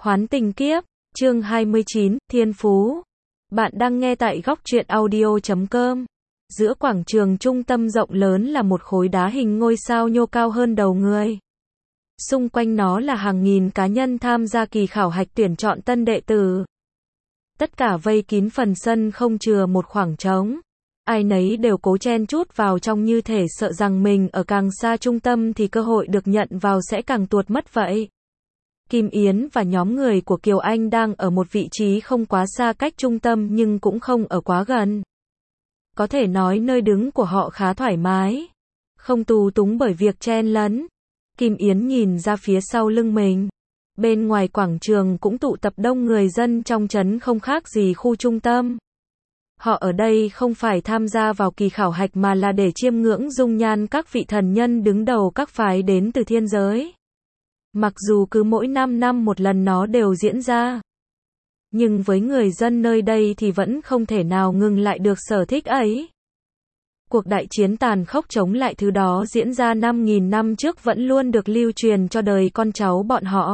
Hoán tình kiếp, chương 29, Thiên Phú. Bạn đang nghe tại góc truyện audio.com. Giữa quảng trường trung tâm rộng lớn là một khối đá hình ngôi sao nhô cao hơn đầu người. Xung quanh nó là hàng nghìn cá nhân tham gia kỳ khảo hạch tuyển chọn tân đệ tử. Tất cả vây kín phần sân không chừa một khoảng trống. Ai nấy đều cố chen chút vào trong như thể sợ rằng mình ở càng xa trung tâm thì cơ hội được nhận vào sẽ càng tuột mất vậy. Kim Yến và nhóm người của Kiều Anh đang ở một vị trí không quá xa cách trung tâm nhưng cũng không ở quá gần. Có thể nói nơi đứng của họ khá thoải mái, không tù túng bởi việc chen lấn. Kim Yến nhìn ra phía sau lưng mình. Bên ngoài quảng trường cũng tụ tập đông người dân trong trấn không khác gì khu trung tâm. Họ ở đây không phải tham gia vào kỳ khảo hạch mà là để chiêm ngưỡng dung nhan các vị thần nhân đứng đầu các phái đến từ thiên giới. Mặc dù cứ mỗi 5 năm một lần nó đều diễn ra, nhưng với người dân nơi đây thì vẫn không thể nào ngừng lại được sở thích ấy. Cuộc đại chiến tàn khốc chống lại thứ đó diễn ra 5.000 năm trước vẫn luôn được lưu truyền cho đời con cháu bọn họ.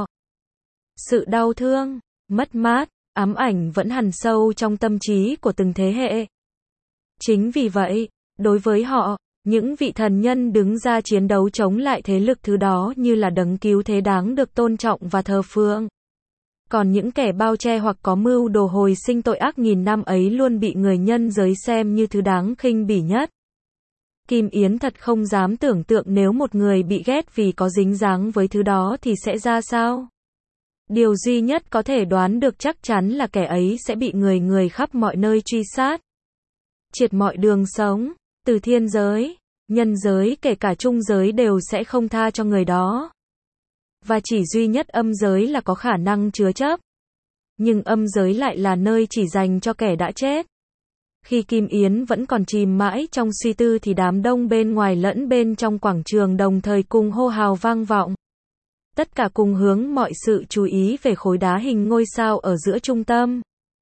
Sự đau thương, mất mát, ám ảnh vẫn hằn sâu trong tâm trí của từng thế hệ. Chính vì vậy, đối với họ, những vị thần nhân đứng ra chiến đấu chống lại thế lực thứ đó như là đấng cứu thế đáng được tôn trọng và thờ phượng. Còn những kẻ bao che hoặc có mưu đồ hồi sinh tội ác nghìn năm ấy luôn bị người nhân giới xem như thứ đáng khinh bỉ nhất. Kim Yến thật không dám tưởng tượng nếu một người bị ghét vì có dính dáng với thứ đó thì sẽ ra sao. Điều duy nhất có thể đoán được chắc chắn là kẻ ấy sẽ bị người khắp mọi nơi truy sát, triệt mọi đường sống. Từ thiên giới, nhân giới kể cả trung giới đều sẽ không tha cho người đó. Và chỉ duy nhất âm giới là có khả năng chứa chấp. Nhưng âm giới lại là nơi chỉ dành cho kẻ đã chết. Khi Kim Yến vẫn còn chìm mãi trong suy tư thì đám đông bên ngoài lẫn bên trong quảng trường đồng thời cùng hô hào vang vọng. Tất cả cùng hướng mọi sự chú ý về khối đá hình ngôi sao ở giữa trung tâm.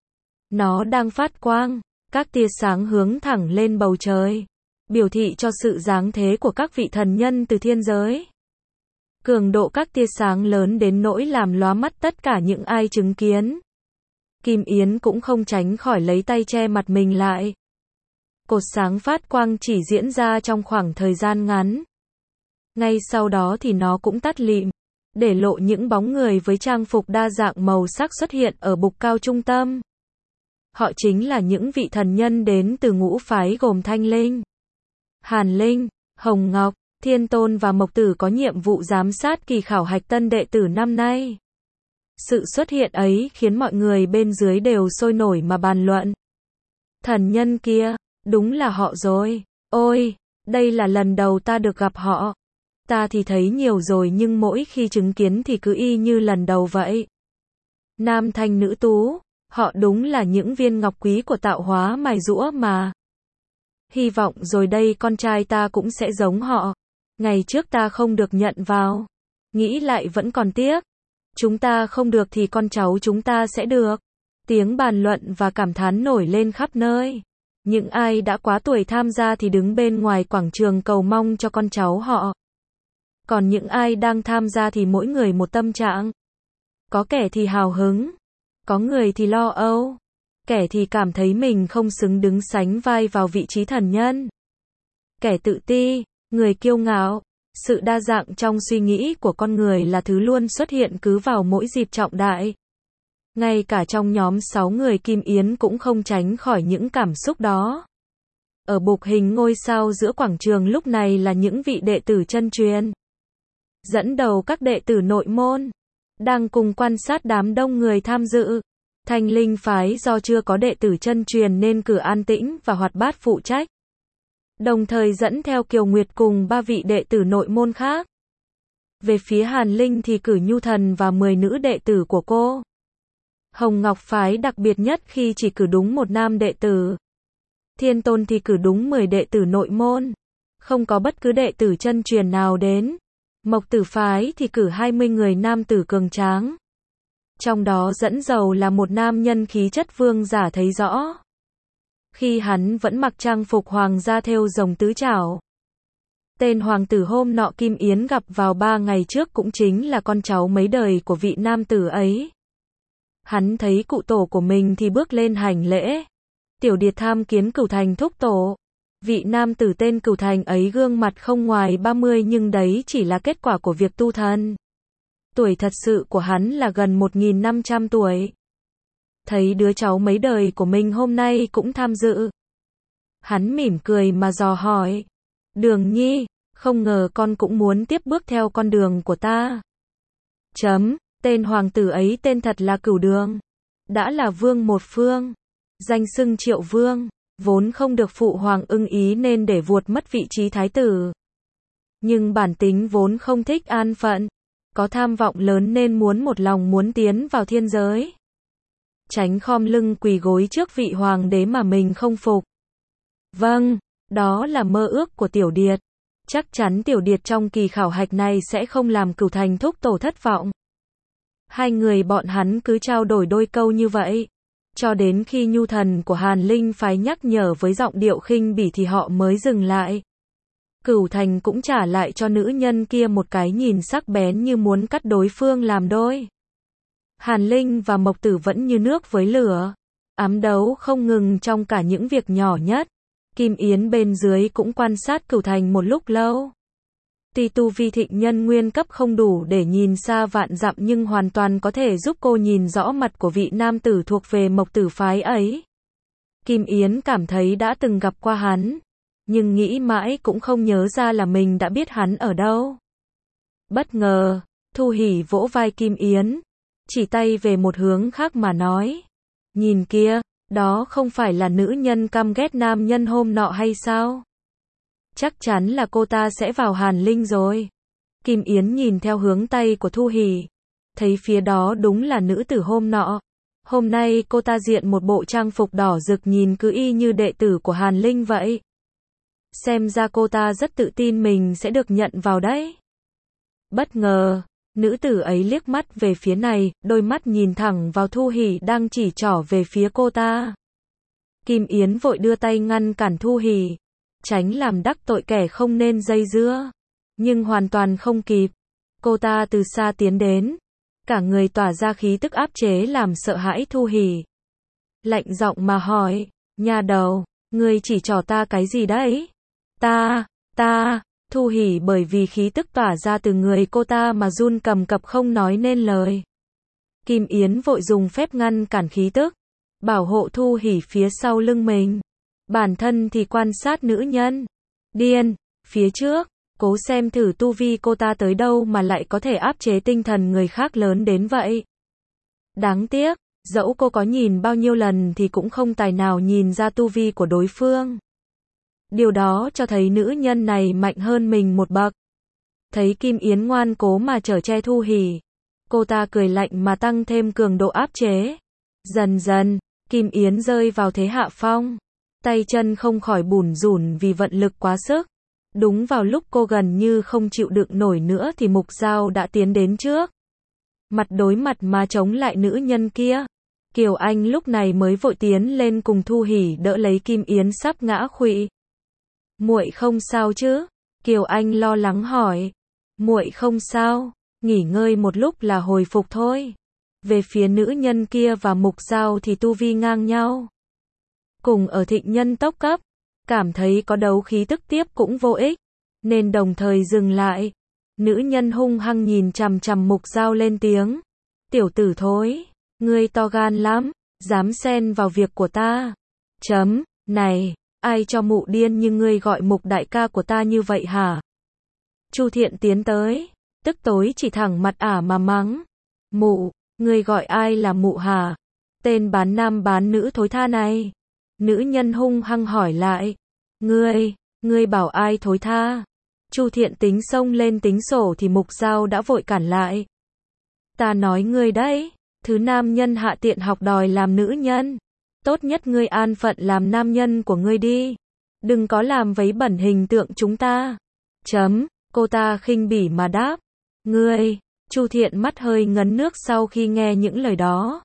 Nó đang phát quang, các tia sáng hướng thẳng lên bầu trời, biểu thị cho sự giáng thế của các vị thần nhân từ thiên giới. Cường độ các tia sáng lớn đến nỗi làm lóa mắt tất cả những ai chứng kiến. Kim Yến cũng không tránh khỏi lấy tay che mặt mình lại. Cột sáng phát quang chỉ diễn ra trong khoảng thời gian ngắn. Ngay sau đó thì nó cũng tắt lịm, để lộ những bóng người với trang phục đa dạng màu sắc xuất hiện ở bục cao trung tâm. Họ chính là những vị thần nhân đến từ ngũ phái gồm Thanh Linh, Hàn Linh, Hồng Ngọc, Thiên Tôn và Mộc Tử có nhiệm vụ giám sát kỳ khảo hạch tân đệ tử năm nay. Sự xuất hiện ấy khiến mọi người bên dưới đều sôi nổi mà bàn luận. Thần nhân kia, đúng là họ rồi. Ôi, đây là lần đầu ta được gặp họ. Ta thì thấy nhiều rồi nhưng mỗi khi chứng kiến thì cứ y như lần đầu vậy. Nam thanh nữ tú, họ đúng là những viên ngọc quý của tạo hóa mài giũa mà. Hy vọng rồi đây con trai ta cũng sẽ giống họ. Ngày trước ta không được nhận vào. Nghĩ lại vẫn còn tiếc. Chúng ta không được thì con cháu chúng ta sẽ được. Tiếng bàn luận và cảm thán nổi lên khắp nơi. Những ai đã quá tuổi tham gia thì đứng bên ngoài quảng trường cầu mong cho con cháu họ. Còn những ai đang tham gia thì mỗi người một tâm trạng. Có kẻ thì hào hứng, có người thì lo âu, kẻ thì cảm thấy mình không xứng đứng sánh vai vào vị trí thần nhân. Kẻ tự ti, người kiêu ngạo. Sự đa dạng trong suy nghĩ của con người là thứ luôn xuất hiện cứ vào mỗi dịp trọng đại. Ngay cả trong nhóm 6 người Kim Yến cũng không tránh khỏi những cảm xúc đó. Ở bục hình ngôi sao giữa quảng trường lúc này là những vị đệ tử chân truyền, dẫn đầu các đệ tử nội môn, đang cùng quan sát đám đông người tham dự. Thanh Linh phái do chưa có đệ tử chân truyền nên cử An Tĩnh và Hoạt Bát phụ trách. Đồng thời dẫn theo Kiều Nguyệt cùng 3 vị đệ tử nội môn khác. Về phía Hàn Linh thì cử Nhu Thần và 10 nữ đệ tử của cô. Hồng Ngọc phái đặc biệt nhất khi chỉ cử đúng một nam đệ tử. Thiên Tôn thì cử đúng 10 đệ tử nội môn. Không có bất cứ đệ tử chân truyền nào đến. Mộc Tử phái thì cử 20 người nam tử cường tráng. Trong đó dẫn đầu là một nam nhân khí chất vương giả thấy rõ. Khi hắn vẫn mặc trang phục hoàng gia thêu rồng tứ trảo. Tên hoàng tử hôm nọ Kim Yến gặp vào 3 ngày trước cũng chính là con cháu mấy đời của vị nam tử ấy. Hắn thấy cụ tổ của mình thì bước lên hành lễ. Tiểu Điệt tham kiến Cửu Thành thúc tổ. Vị nam tử tên Cửu Thành ấy gương mặt không ngoài 30 nhưng đấy chỉ là kết quả của việc tu thần. Tuổi thật sự của hắn là gần 1.500 tuổi. Thấy đứa cháu mấy đời của mình hôm nay cũng tham dự. Hắn mỉm cười mà dò hỏi. Đường Nhi, không ngờ con cũng muốn tiếp bước theo con đường của ta. Tên hoàng tử ấy tên thật là Cửu Đường. Đã là vương một phương. Danh xưng Triệu Vương. Vốn không được phụ hoàng ưng ý nên để vuột mất vị trí thái tử. Nhưng bản tính vốn không thích an phận. Có tham vọng lớn nên một lòng muốn tiến vào thiên giới. Tránh khom lưng quỳ gối trước vị hoàng đế mà mình không phục. Vâng, đó là mơ ước của Tiểu Điệt. Chắc chắn Tiểu Điệt trong kỳ khảo hạch này sẽ không làm Cửu Thành thúc tổ thất vọng. Hai người bọn hắn cứ trao đổi đôi câu như vậy. Cho đến khi nhu thần của Hàn Linh phái nhắc nhở với giọng điệu khinh bỉ thì họ mới dừng lại. Cửu Thành cũng trả lại cho nữ nhân kia một cái nhìn sắc bén như muốn cắt đối phương làm đôi. Hàn Linh và Mộc Tử vẫn như nước với lửa. Ám đấu không ngừng trong cả những việc nhỏ nhất. Kim Yến bên dưới cũng quan sát Cửu Thành một lúc lâu. Tuy tu vi thịnh nhân nguyên cấp không đủ để nhìn xa vạn dặm nhưng hoàn toàn có thể giúp cô nhìn rõ mặt của vị nam tử thuộc về Mộc Tử phái ấy. Kim Yến cảm thấy đã từng gặp qua hắn, nhưng nghĩ mãi cũng không nhớ ra là mình đã biết hắn ở đâu. Bất ngờ, Thu Hỉ vỗ vai Kim Yến, chỉ tay về một hướng khác mà nói. Nhìn kia, đó không phải là nữ nhân căm ghét nam nhân hôm nọ hay sao? Chắc chắn là cô ta sẽ vào Hàn Linh rồi. Kim Yến nhìn theo hướng tay của Thu Hỉ, thấy phía đó đúng là nữ tử hôm nọ. Hôm nay cô ta diện một bộ trang phục đỏ rực nhìn cứ y như đệ tử của Hàn Linh vậy. Xem ra cô ta rất tự tin mình sẽ được nhận vào đấy. Bất ngờ, nữ tử ấy liếc mắt về phía này, đôi mắt nhìn thẳng vào Thu Hỉ đang chỉ trỏ về phía cô ta. Kim Yến vội đưa tay ngăn cản Thu Hỉ, tránh làm đắc tội kẻ không nên dây dưa. Nhưng hoàn toàn không kịp. Cô ta từ xa tiến đến, cả người tỏa ra khí tức áp chế làm sợ hãi Thu Hỉ. Lạnh giọng mà hỏi, nhà đầu, ngươi chỉ trỏ ta cái gì đấy? Ta, Thu Hỉ bởi vì khí tức tỏa ra từ người cô ta mà run cầm cập không nói nên lời. Kim Yến vội dùng phép ngăn cản khí tức, bảo hộ Thu Hỉ phía sau lưng mình. Bản thân thì quan sát nữ nhân. Điên, phía trước, cố xem thử tu vi cô ta tới đâu mà lại có thể áp chế tinh thần người khác lớn đến vậy. Đáng tiếc, dẫu cô có nhìn bao nhiêu lần thì cũng không tài nào nhìn ra tu vi của đối phương. Điều đó cho thấy nữ nhân này mạnh hơn mình một bậc. Thấy Kim Yến ngoan cố mà chở che Thu Hỉ, cô ta cười lạnh mà tăng thêm cường độ áp chế. Dần dần, Kim Yến rơi vào thế hạ phong. Tay chân không khỏi bủn rủn vì vận lực quá sức. Đúng vào lúc cô gần như không chịu đựng nổi nữa thì Mục Dao đã tiến đến trước. Mặt đối mặt mà chống lại nữ nhân kia. Kiều Anh lúc này mới vội tiến lên cùng Thu Hỉ đỡ lấy Kim Yến sắp ngã khuỵu. Muội không sao chứ? Kiều Anh lo lắng hỏi. Muội không sao, nghỉ ngơi một lúc là hồi phục thôi. Về phía nữ nhân kia và Mục Dao thì tu vi ngang nhau. Cùng ở thịnh nhân tốc cấp, cảm thấy có đấu khí tức tiếp cũng vô ích, nên đồng thời dừng lại. Nữ nhân hung hăng nhìn chằm chằm Mục Dao lên tiếng. Tiểu tử thối, ngươi to gan lắm, dám xen vào việc của ta. Này, ai cho mụ điên như ngươi gọi Mục đại ca của ta như vậy hả? Chu Thiện tiến tới, tức tối chỉ thẳng mặt ả mà mắng. Mụ, ngươi gọi ai là mụ hả? Tên bán nam bán nữ thối tha này. Nữ nhân hung hăng hỏi lại. Ngươi bảo ai thối tha? Chu Thiện tính xông lên tính sổ thì Mục Dao đã vội cản lại. Ta nói ngươi đấy, thứ nam nhân hạ tiện học đòi làm nữ nhân. Tốt nhất ngươi an phận làm nam nhân của ngươi đi. Đừng có làm vấy bẩn hình tượng chúng ta. Cô ta khinh bỉ mà đáp. Ngươi, Chu Thiện mắt hơi ngấn nước sau khi nghe những lời đó.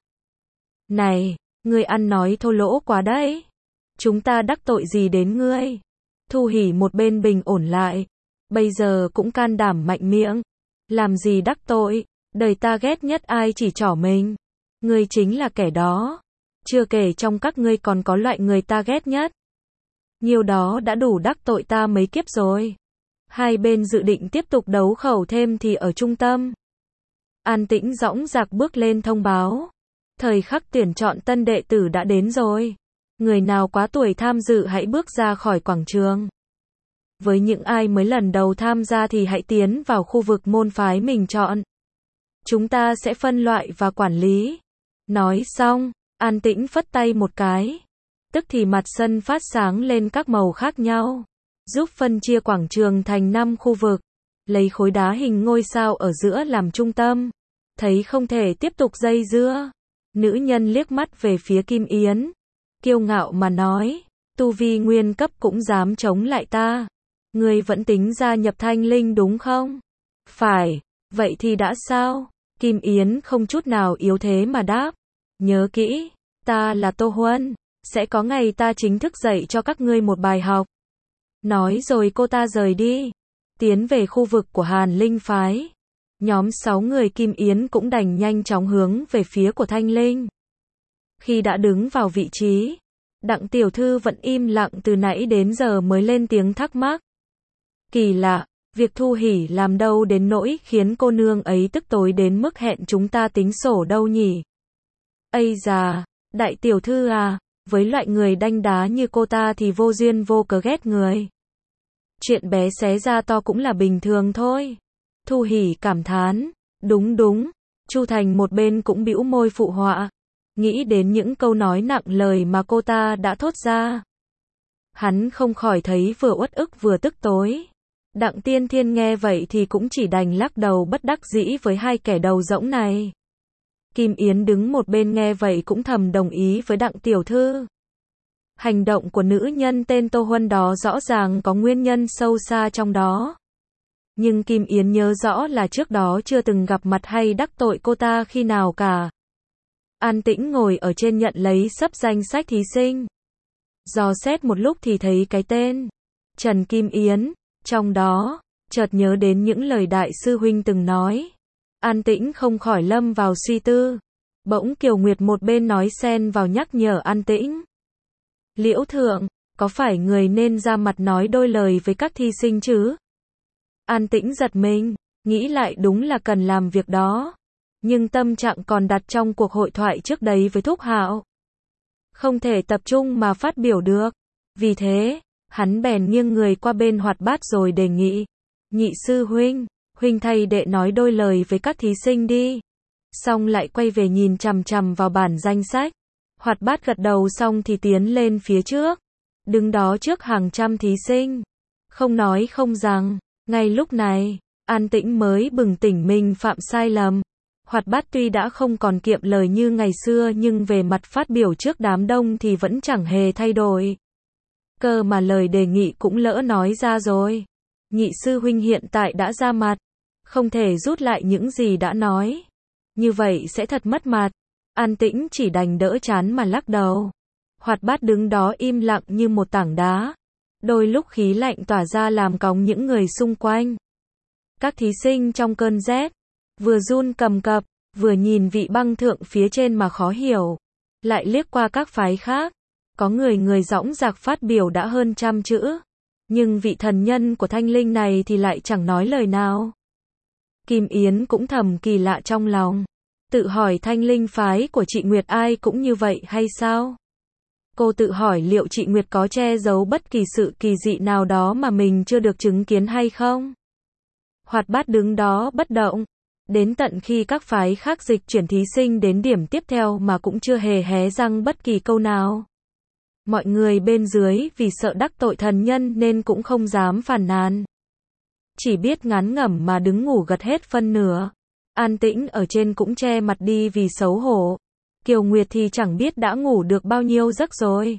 Này, ngươi ăn nói thô lỗ quá đấy. Chúng ta đắc tội gì đến ngươi? Thu Hỉ một bên bình ổn lại. Bây giờ cũng can đảm mạnh miệng. Làm gì đắc tội? Đời ta ghét nhất ai chỉ trỏ mình. Ngươi chính là kẻ đó. Chưa kể trong các ngươi còn có loại người ta ghét nhất. Nhiều đó đã đủ đắc tội ta mấy kiếp rồi. Hai bên dự định tiếp tục đấu khẩu thêm thì ở trung tâm. An Tĩnh dõng dạc bước lên thông báo. Thời khắc tuyển chọn tân đệ tử đã đến rồi. Người nào quá tuổi tham dự hãy bước ra khỏi quảng trường. Với những ai mới lần đầu tham gia thì hãy tiến vào khu vực môn phái mình chọn. Chúng ta sẽ phân loại và quản lý. Nói xong, An Tĩnh phất tay một cái. Tức thì mặt sân phát sáng lên các màu khác nhau. Giúp phân chia quảng trường thành 5 khu vực. Lấy khối đá hình ngôi sao ở giữa làm trung tâm. Thấy không thể tiếp tục dây dưa. Nữ nhân liếc mắt về phía Kim Yến. Kiêu ngạo mà nói. Tu vi nguyên cấp cũng dám chống lại ta. Ngươi vẫn tính gia nhập Thanh Linh đúng không? Phải. Vậy thì đã sao? Kim Yến không chút nào yếu thế mà đáp. Nhớ kỹ. Ta là Tô Huân. Sẽ có ngày ta chính thức dạy cho các ngươi một bài học. Nói rồi cô ta rời đi. Tiến về khu vực của Hàn Linh phái. Nhóm 6 người Kim Yến cũng đành nhanh chóng hướng về phía của Thanh Linh. Khi đã đứng vào vị trí, Đặng tiểu thư vẫn im lặng từ nãy đến giờ mới lên tiếng thắc mắc. Kỳ lạ, việc Thu Hỉ làm đâu đến nỗi khiến cô nương ấy tức tối đến mức hẹn chúng ta tính sổ đâu nhỉ? Ây già, đại tiểu thư à, với loại người đanh đá như cô ta thì vô duyên vô cớ ghét người. Chuyện bé xé ra to cũng là bình thường thôi. Thu Hỉ cảm thán. Đúng. Chu Thành một bên cũng bĩu môi phụ họa. Nghĩ đến những câu nói nặng lời mà cô ta đã thốt ra. Hắn không khỏi thấy vừa uất ức vừa tức tối. Đặng Tiên Thiên nghe vậy thì cũng chỉ đành lắc đầu bất đắc dĩ với hai kẻ đầu rỗng này. Kim Yến đứng một bên nghe vậy cũng thầm đồng ý với Đặng tiểu thư. Hành động của nữ nhân tên Tô Huân đó rõ ràng có nguyên nhân sâu xa trong đó. Nhưng Kim Yến nhớ rõ là trước đó chưa từng gặp mặt hay đắc tội cô ta khi nào cả. An Tĩnh ngồi ở trên nhận lấy sấp danh sách thí sinh. Dò xét một lúc thì thấy cái tên Trần Kim Yến, trong đó, chợt nhớ đến những lời đại sư huynh từng nói. An Tĩnh không khỏi lâm vào suy tư. Bỗng Kiều Nguyệt một bên nói xen vào nhắc nhở An Tĩnh. Liễu thượng, có phải người nên ra mặt nói đôi lời với các thi sinh chứ? An Tĩnh giật mình, nghĩ lại đúng là cần làm việc đó. Nhưng tâm trạng còn đặt trong cuộc hội thoại trước đấy với Thúc Hạo. Không thể tập trung mà phát biểu được. Vì thế, hắn bèn nghiêng người qua bên Hoạt Bát rồi đề nghị. Nhị sư huynh, huynh thay đệ nói đôi lời với các thí sinh đi. Xong lại quay về nhìn chằm chằm vào bản danh sách. Hoạt Bát gật đầu xong thì tiến lên phía trước. Đứng đó trước hàng trăm thí sinh. Không nói không rằng, ngay lúc này, An Tĩnh mới bừng tỉnh mình phạm sai lầm. Hoạt Bát tuy đã không còn kiệm lời như ngày xưa nhưng về mặt phát biểu trước đám đông thì vẫn chẳng hề thay đổi. Cơ mà lời đề nghị cũng lỡ nói ra rồi. Nhị sư huynh hiện tại đã ra mặt. Không thể rút lại những gì đã nói. Như vậy sẽ thật mất mặt. An Tĩnh chỉ đành đỡ chán mà lắc đầu. Hoạt Bát đứng đó im lặng như một tảng đá. Đôi lúc khí lạnh tỏa ra làm cóng những người xung quanh. Các thí sinh trong cơn rét, vừa run cầm cập, vừa nhìn vị băng thượng phía trên mà khó hiểu. Lại liếc qua các phái khác. Có người dõng dạc phát biểu đã hơn 100 chữ. Nhưng vị thần nhân của Thanh Linh này thì lại chẳng nói lời nào. Kim Yến cũng thầm kỳ lạ trong lòng. Tự hỏi Thanh Linh phái của chị Nguyệt ai cũng như vậy hay sao? Cô tự hỏi liệu chị Nguyệt có che giấu bất kỳ sự kỳ dị nào đó mà mình chưa được chứng kiến hay không? Hoạt Bát đứng đó bất động. Đến tận khi các phái khác dịch chuyển thí sinh đến điểm tiếp theo mà cũng chưa hề hé răng bất kỳ câu nào. Mọi người bên dưới vì sợ đắc tội thần nhân nên cũng không dám phàn nàn. Chỉ biết ngán ngẩm mà đứng ngủ gật hết phân nửa. An Tĩnh ở trên cũng che mặt đi vì xấu hổ. Kiều Nguyệt thì chẳng biết đã ngủ được bao nhiêu giấc rồi.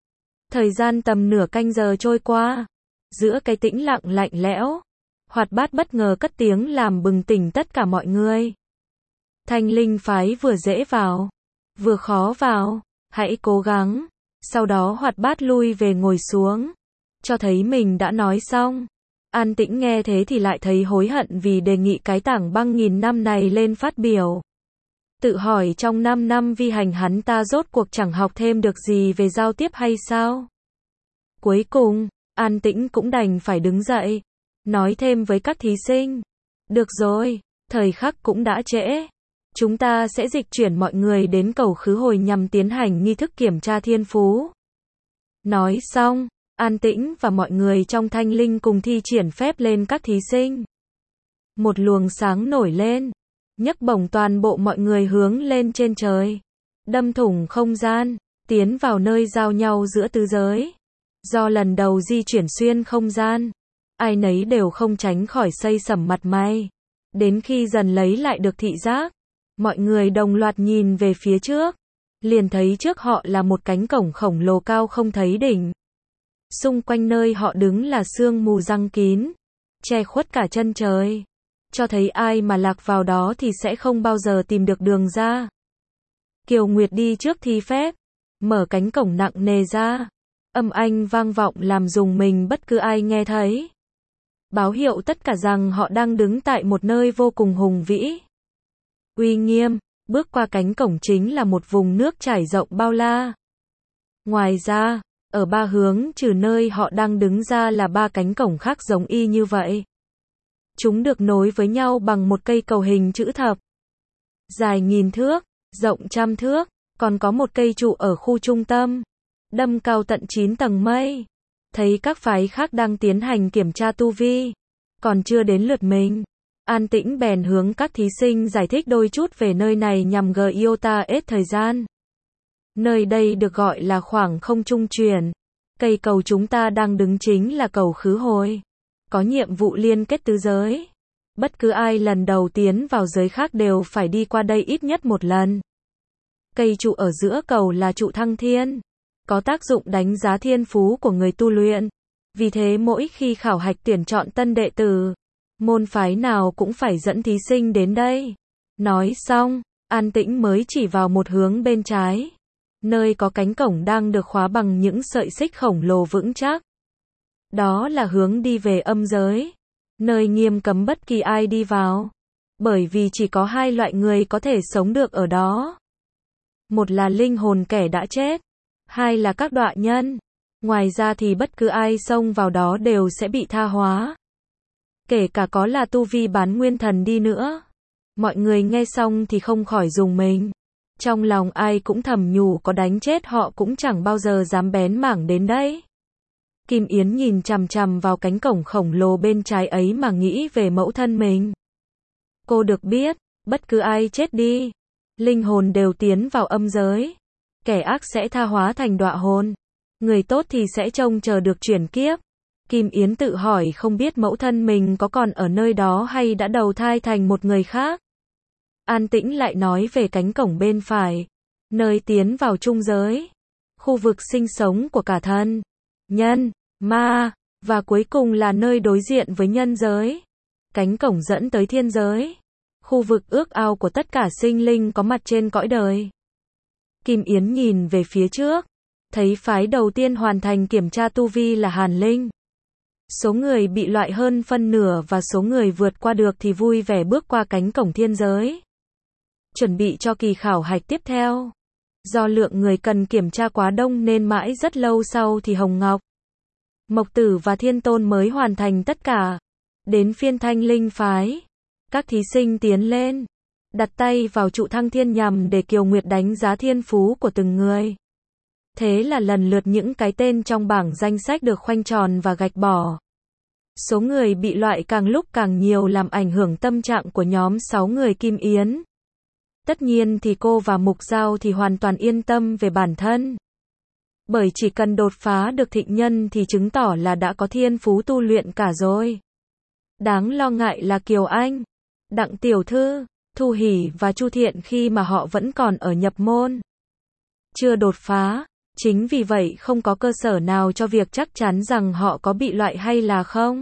Thời gian tầm nửa canh giờ trôi qua. Giữa cái tĩnh lặng lạnh lẽo, Hoạt Bát bất ngờ cất tiếng làm bừng tỉnh tất cả mọi người. Thanh Linh phái vừa dễ vào, vừa khó vào, hãy cố gắng. Sau đó Hoạt Bát lui về ngồi xuống, cho thấy mình đã nói xong. An Tĩnh nghe thế thì lại thấy hối hận vì đề nghị cái tảng băng nghìn năm này lên phát biểu. Tự hỏi trong 5 năm vi hành hắn ta rốt cuộc chẳng học thêm được gì về giao tiếp hay sao? Cuối cùng, An Tĩnh cũng đành phải đứng dậy, nói thêm với các thí sinh. Được rồi, thời khắc cũng đã trễ. Chúng ta sẽ dịch chuyển mọi người đến cầu khứ hồi nhằm tiến hành nghi thức kiểm tra thiên phú. Nói xong, An Tĩnh và mọi người trong Thanh Linh cùng thi triển phép lên các thí sinh. Một luồng sáng nổi lên, nhấc bổng toàn bộ mọi người hướng lên trên trời, đâm thủng không gian, tiến vào nơi giao nhau giữa tứ giới. Do lần đầu di chuyển xuyên không gian, ai nấy đều không tránh khỏi xây sẩm mặt mày. Đến khi dần lấy lại được thị giác, mọi người đồng loạt nhìn về phía trước, liền thấy trước họ là một cánh cổng khổng lồ cao không thấy đỉnh. Xung quanh nơi họ đứng là sương mù giăng kín, che khuất cả chân trời, cho thấy ai mà lạc vào đó thì sẽ không bao giờ tìm được đường ra. Kiều Nguyệt đi trước thi phép, mở cánh cổng nặng nề ra, âm thanh vang vọng làm rùng mình bất cứ ai nghe thấy. Báo hiệu tất cả rằng họ đang đứng tại một nơi vô cùng hùng vĩ, uy nghiêm. Bước qua cánh cổng chính là một vùng nước trải rộng bao la. Ngoài ra, ở ba hướng trừ nơi họ đang đứng ra là ba cánh cổng khác giống y như vậy. Chúng được nối với nhau bằng một cây cầu hình chữ thập, dài 1000 thước, rộng 100 thước, còn có một cây trụ ở khu trung tâm, đâm cao tận 9 tầng mây. Thấy các phái khác đang tiến hành kiểm tra tu vi, còn chưa đến lượt mình, An Tĩnh bèn hướng các thí sinh giải thích đôi chút về nơi này nhằm gợi iota ít thời gian. Nơi đây được gọi là khoảng không trung chuyển. Cây cầu chúng ta đang đứng chính là cầu khứ hồi, có nhiệm vụ liên kết tứ giới. Bất cứ ai lần đầu tiến vào giới khác đều phải đi qua đây ít nhất một lần. Cây trụ ở giữa cầu là trụ thăng thiên, có tác dụng đánh giá thiên phú của người tu luyện. Vì thế mỗi khi khảo hạch tuyển chọn tân đệ tử, môn phái nào cũng phải dẫn thí sinh đến đây. Nói xong, An Tĩnh mới chỉ vào một hướng bên trái, nơi có cánh cổng đang được khóa bằng những sợi xích khổng lồ vững chắc. Đó là hướng đi về âm giới, nơi nghiêm cấm bất kỳ ai đi vào, bởi vì chỉ có hai loại người có thể sống được ở đó. Một là linh hồn kẻ đã chết, hai là các đọa nhân. Ngoài ra thì bất cứ ai xông vào đó đều sẽ bị tha hóa, kể cả có là tu vi bán nguyên thần đi nữa. Mọi người nghe xong thì không khỏi rùng mình. Trong lòng ai cũng thầm nhủ có đánh chết họ cũng chẳng bao giờ dám bén mảng đến đấy. Kim Yến nhìn chằm chằm vào cánh cổng khổng lồ bên trái ấy mà nghĩ về mẫu thân mình. Cô được biết, bất cứ ai chết đi, linh hồn đều tiến vào âm giới. Kẻ ác sẽ tha hóa thành đọa hồn, người tốt thì sẽ trông chờ được chuyển kiếp. Kim Yến tự hỏi không biết mẫu thân mình có còn ở nơi đó hay đã đầu thai thành một người khác. An Tĩnh lại nói về cánh cổng bên phải, nơi tiến vào trung giới, khu vực sinh sống của cả thần, nhân, ma, và cuối cùng là nơi đối diện với nhân giới. Cánh cổng dẫn tới thiên giới, khu vực ước ao của tất cả sinh linh có mặt trên cõi đời. Kim Yến nhìn về phía trước, thấy phái đầu tiên hoàn thành kiểm tra tu vi là Hàn Linh. Số người bị loại hơn phân nửa và số người vượt qua được thì vui vẻ bước qua cánh cổng thiên giới, chuẩn bị cho kỳ khảo hạch tiếp theo. Do lượng người cần kiểm tra quá đông nên mãi rất lâu sau thì Hồng Ngọc, Mộc Tử và Thiên Tôn mới hoàn thành tất cả. Đến phiên Thanh Linh phái, các thí sinh tiến lên, đặt tay vào trụ thăng thiên nhằm để Kiều Nguyệt đánh giá thiên phú của từng người. Thế là lần lượt những cái tên trong bảng danh sách được khoanh tròn và gạch bỏ. Số người bị loại càng lúc càng nhiều làm ảnh hưởng tâm trạng của nhóm 6 người Kim Yến. Tất nhiên thì cô và Mục Giao thì hoàn toàn yên tâm về bản thân. Bởi chỉ cần đột phá được thịnh nhân thì chứng tỏ là đã có thiên phú tu luyện cả rồi. Đáng lo ngại là Kiều Anh, Đặng Tiểu Thư, Thu Hỷ và Chu Thiện khi mà họ vẫn còn ở nhập môn, chưa đột phá. Chính vì vậy không có cơ sở nào cho việc chắc chắn rằng họ có bị loại hay là không.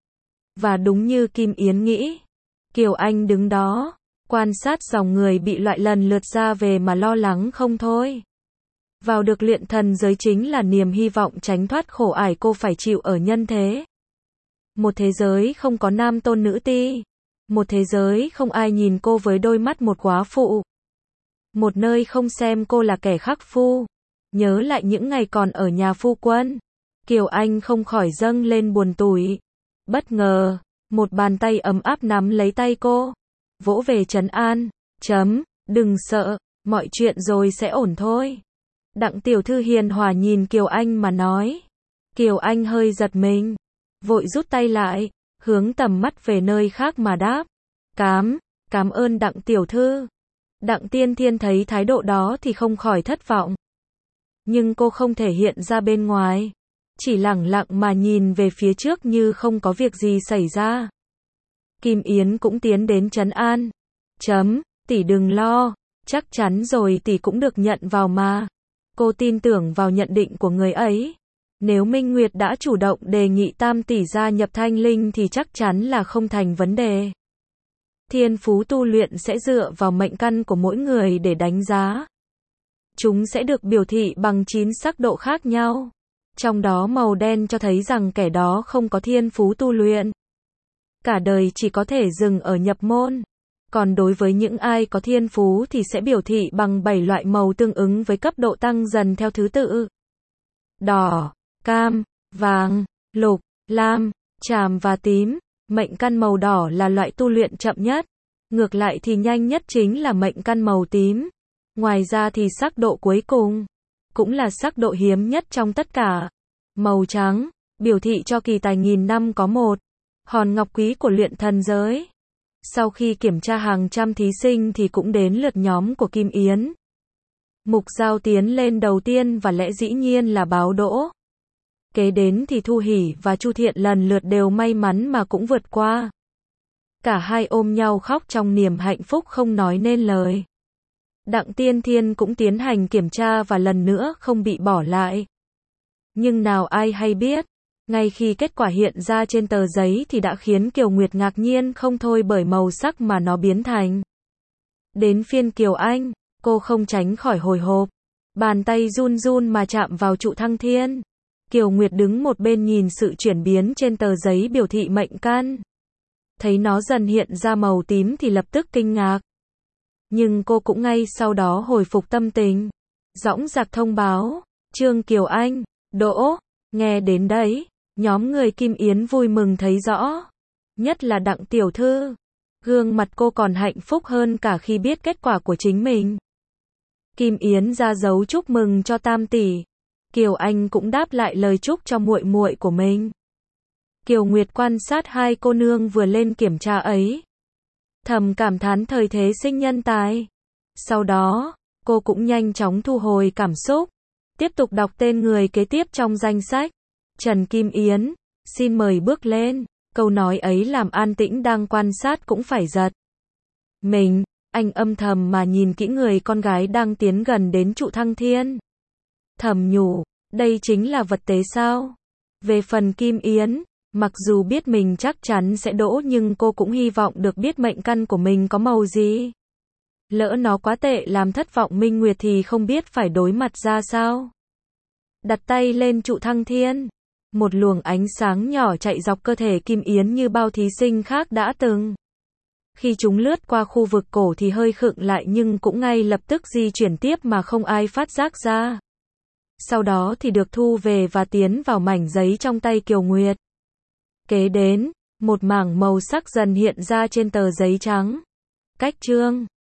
Và đúng như Kim Yến nghĩ, Kiều Anh đứng đó, quan sát dòng người bị loại lần lượt ra về mà lo lắng không thôi. Vào được luyện thần giới chính là niềm hy vọng tránh thoát khổ ải cô phải chịu ở nhân thế. Một thế giới không có nam tôn nữ ti, một thế giới không ai nhìn cô với đôi mắt một góa phụ. Một thế giới không ai nhìn cô với đôi mắt một góa phụ. một nơi không xem cô là kẻ khắc phu. Nhớ lại những ngày còn ở nhà phu quân, Kiều Anh không khỏi dâng lên buồn tủi. Bất ngờ, một bàn tay ấm áp nắm lấy tay cô, vỗ về trấn an. Đừng sợ, mọi chuyện rồi sẽ ổn thôi. Đặng tiểu thư hiền hòa nhìn Kiều Anh mà nói. Kiều Anh hơi giật mình, vội rút tay lại, hướng tầm mắt về nơi khác mà đáp. Cảm ơn Đặng tiểu thư. Đặng Tiên Thiên thấy thái độ đó thì không khỏi thất vọng. Nhưng cô không thể hiện ra bên ngoài, chỉ lẳng lặng mà nhìn về phía trước như không có việc gì xảy ra. Kim Yến cũng tiến đến trấn an. Tỷ đừng lo, chắc chắn rồi tỷ cũng được nhận vào mà. Cô tin tưởng vào nhận định của người ấy. Nếu Minh Nguyệt đã chủ động đề nghị Tam tỷ gia nhập Thanh Linh thì chắc chắn là không thành vấn đề. Thiên phú tu luyện sẽ dựa vào mệnh căn của mỗi người để đánh giá. Chúng sẽ được biểu thị bằng 9 sắc độ khác nhau. Trong đó màu đen cho thấy rằng kẻ đó không có thiên phú tu luyện. Cả đời chỉ có thể dừng ở nhập môn. Còn đối với những ai có thiên phú thì sẽ biểu thị bằng 7 loại màu tương ứng với cấp độ tăng dần theo thứ tự. Đỏ, cam, vàng, lục, lam, tràm và tím. Mệnh căn màu đỏ là loại tu luyện chậm nhất. Ngược lại thì nhanh nhất chính là mệnh căn màu tím. Ngoài ra thì sắc độ cuối cùng cũng là sắc độ hiếm nhất trong tất cả. Màu trắng biểu thị cho kỳ tài nghìn năm có một. Hòn ngọc quý của luyện thần giới. Sau khi kiểm tra hàng trăm thí sinh thì cũng đến lượt nhóm của Kim Yến. Mục Giao tiến lên đầu tiên và lẽ dĩ nhiên là báo đỗ. Kế đến thì Thu Hỷ và Chu Thiện lần lượt đều may mắn mà cũng vượt qua. Cả hai ôm nhau khóc trong niềm hạnh phúc không nói nên lời. Đặng Tiên Thiên cũng tiến hành kiểm tra và lần nữa không bị bỏ lại. Nhưng nào ai hay biết, ngay khi kết quả hiện ra trên tờ giấy thì đã khiến Kiều Nguyệt ngạc nhiên không thôi bởi màu sắc mà nó biến thành. Đến phiên Kiều Anh, cô không tránh khỏi hồi hộp. Bàn tay run run mà chạm vào trụ thăng thiên. Kiều Nguyệt đứng một bên nhìn sự chuyển biến trên tờ giấy biểu thị mệnh căn. Thấy nó dần hiện ra màu tím thì lập tức kinh ngạc. Nhưng cô cũng ngay sau đó hồi phục tâm tình. Dõng dạc thông báo, Trương Kiều Anh, đỗ. Nghe đến đấy, nhóm người Kim Yến vui mừng thấy rõ. Nhất là Đặng tiểu thư. Gương mặt cô còn hạnh phúc hơn cả khi biết kết quả của chính mình. Kim Yến ra dấu chúc mừng cho Tam tỷ. Kiều Anh cũng đáp lại lời chúc cho muội muội của mình. Kiều Nguyệt quan sát hai cô nương vừa lên kiểm tra ấy, thầm cảm thán thời thế sinh nhân tài. Sau đó, cô cũng nhanh chóng thu hồi cảm xúc, tiếp tục đọc tên người kế tiếp trong danh sách. Trần Kim Yến, xin mời bước lên. Câu nói ấy làm An Tĩnh đang quan sát cũng phải giật mình. Anh âm thầm mà nhìn kỹ người con gái đang tiến gần đến trụ thăng thiên. Thầm nhủ, đây chính là vật tế sao? Về phần Kim Yến, mặc dù biết mình chắc chắn sẽ đỗ nhưng cô cũng hy vọng được biết mệnh căn của mình có màu gì. Lỡ nó quá tệ làm thất vọng Minh Nguyệt thì không biết phải đối mặt ra sao. Đặt tay lên trụ thăng thiên. Một luồng ánh sáng nhỏ chạy dọc cơ thể Kim Yến như bao thí sinh khác đã từng. Khi chúng lướt qua khu vực cổ thì hơi khựng lại nhưng cũng ngay lập tức di chuyển tiếp mà không ai phát giác ra. Sau đó thì được thu về và tiến vào mảnh giấy trong tay Kiều Nguyệt. Kế đến, một mảng màu sắc dần hiện ra trên tờ giấy trắng. Cách chương